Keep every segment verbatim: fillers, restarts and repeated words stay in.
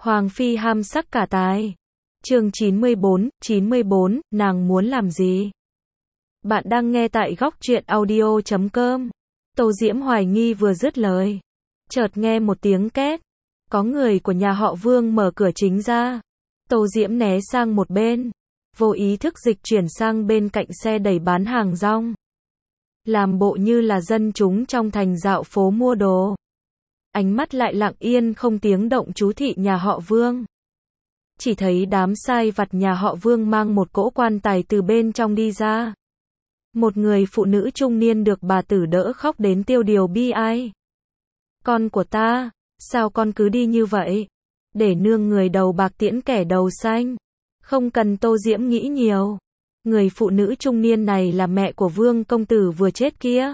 Hoàng phi ham sắc cả tài. Chương chín mươi bốn, chín mươi bốn, nàng muốn làm gì? Bạn đang nghe tại góc truyện audio chấm com. Tô Diễm hoài nghi vừa dứt lời, chợt nghe một tiếng két. Có người của nhà họ Vương mở cửa chính ra. Tô Diễm né sang một bên, vô ý thức dịch chuyển sang bên cạnh xe đẩy bán hàng rong. Làm bộ như là dân chúng trong thành dạo phố mua đồ. Ánh mắt lại lặng yên không tiếng động chú thị nhà họ Vương. Chỉ thấy đám sai vặt nhà họ Vương mang một cỗ quan tài từ bên trong đi ra. Một người phụ nữ trung niên được bà tử đỡ khóc đến tiêu điều bi ai. Con của ta, sao con cứ đi như vậy? Để nương người đầu bạc tiễn kẻ đầu xanh. Không cần Tô Diễm nghĩ nhiều. Người phụ nữ trung niên này là mẹ của Vương công tử vừa chết kia.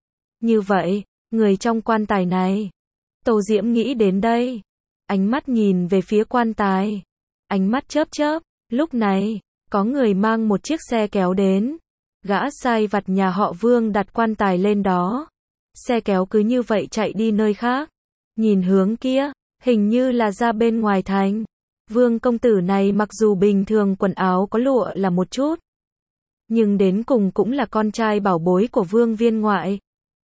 Như vậy, người trong quan tài này. Tô Diễm nghĩ đến đây. Ánh mắt nhìn về phía quan tài. Ánh mắt chớp chớp. Lúc này, có người mang một chiếc xe kéo đến. Gã sai vặt nhà họ Vương đặt quan tài lên đó. Xe kéo cứ như vậy chạy đi nơi khác. Nhìn hướng kia, hình như là ra bên ngoài thành. Vương công tử này mặc dù bình thường quần áo có lụa là một chút, nhưng đến cùng cũng là con trai bảo bối của Vương viên ngoại.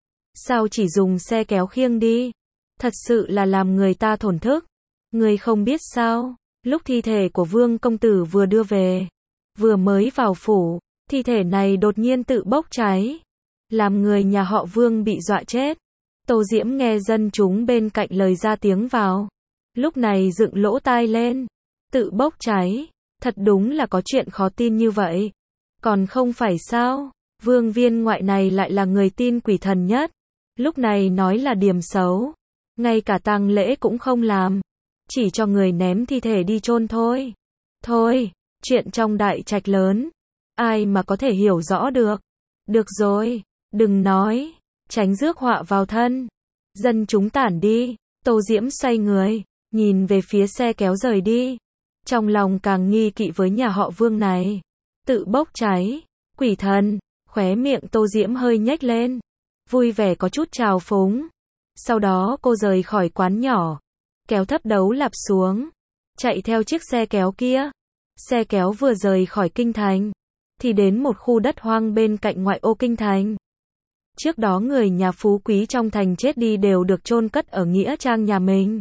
Sao chỉ dùng xe kéo khiêng đi? Thật sự là làm người ta thổn thức. Người không biết sao, lúc thi thể của Vương công tử vừa đưa về, vừa mới vào phủ, thi thể này đột nhiên tự bốc cháy, làm người nhà họ Vương bị dọa chết. Tô Diễm nghe dân chúng bên cạnh lời ra tiếng vào, lúc này dựng lỗ tai lên. Tự bốc cháy, thật đúng là có chuyện khó tin như vậy. Còn không phải sao, Vương viên ngoại này lại là người tin quỷ thần nhất. Lúc này nói là điểm xấu, ngay cả tang lễ cũng không làm, chỉ cho người ném thi thể đi chôn thôi. Thôi, chuyện trong đại trạch lớn, ai mà có thể hiểu rõ được. Được rồi, đừng nói, tránh rước họa vào thân. Dân chúng tản đi. Tô Diễm xoay người, nhìn về phía xe kéo rời đi. Trong lòng càng nghi kỵ với nhà họ Vương này. Tự bốc cháy, quỷ thần, khóe miệng Tô Diễm hơi nhếch lên, vui vẻ có chút trào phúng. Sau đó cô rời khỏi quán nhỏ, kéo thấp đấu lạp xuống, chạy theo chiếc xe kéo kia. Xe kéo vừa rời khỏi kinh thành, thì đến một khu đất hoang bên cạnh ngoại ô kinh thành. Trước đó người nhà phú quý trong thành chết đi đều được chôn cất ở nghĩa trang nhà mình.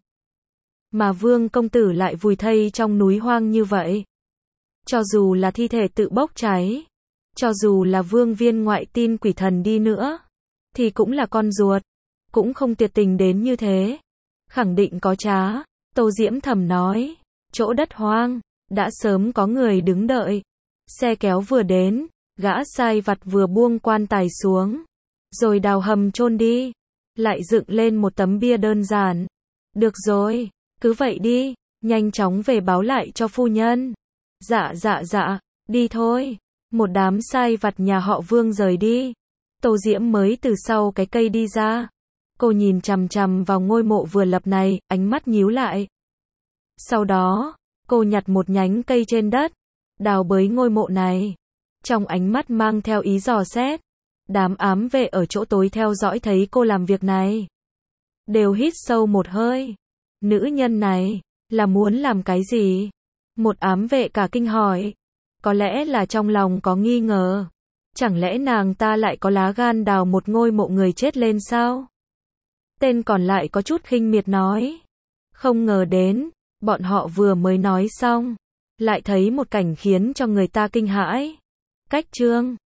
Mà Vương công tử lại vùi thây trong núi hoang như vậy. Cho dù là thi thể tự bốc cháy, cho dù là Vương viên ngoại tin quỷ thần đi nữa, thì cũng là con ruột, cũng không tuyệt tình đến như thế. Khẳng định có trá. Tô Diễm thầm nói, chỗ đất hoang, đã sớm có người đứng đợi. Xe kéo vừa đến, gã sai vặt vừa buông quan tài xuống, rồi đào hầm chôn đi, lại dựng lên một tấm bia đơn giản. Được rồi, cứ vậy đi, nhanh chóng về báo lại cho phu nhân. Dạ dạ dạ, đi thôi. Một đám sai vặt nhà họ Vương rời đi. Tô Diễm mới từ sau cái cây đi ra. Cô nhìn chằm chằm vào ngôi mộ vừa lập này, ánh mắt nhíu lại. Sau đó, cô nhặt một nhánh cây trên đất, đào bới ngôi mộ này. Trong ánh mắt mang theo ý dò xét. Đám ám vệ ở chỗ tối theo dõi thấy cô làm việc này, đều hít sâu một hơi. Nữ nhân này, là muốn làm cái gì? Một ám vệ cả kinh hỏi. Có lẽ là trong lòng có nghi ngờ. Chẳng lẽ nàng ta lại có lá gan đào một ngôi mộ người chết lên sao? Tên còn lại có chút khinh miệt nói. Không ngờ đến, bọn họ vừa mới nói xong, lại thấy một cảnh khiến cho người ta kinh hãi. Cách chương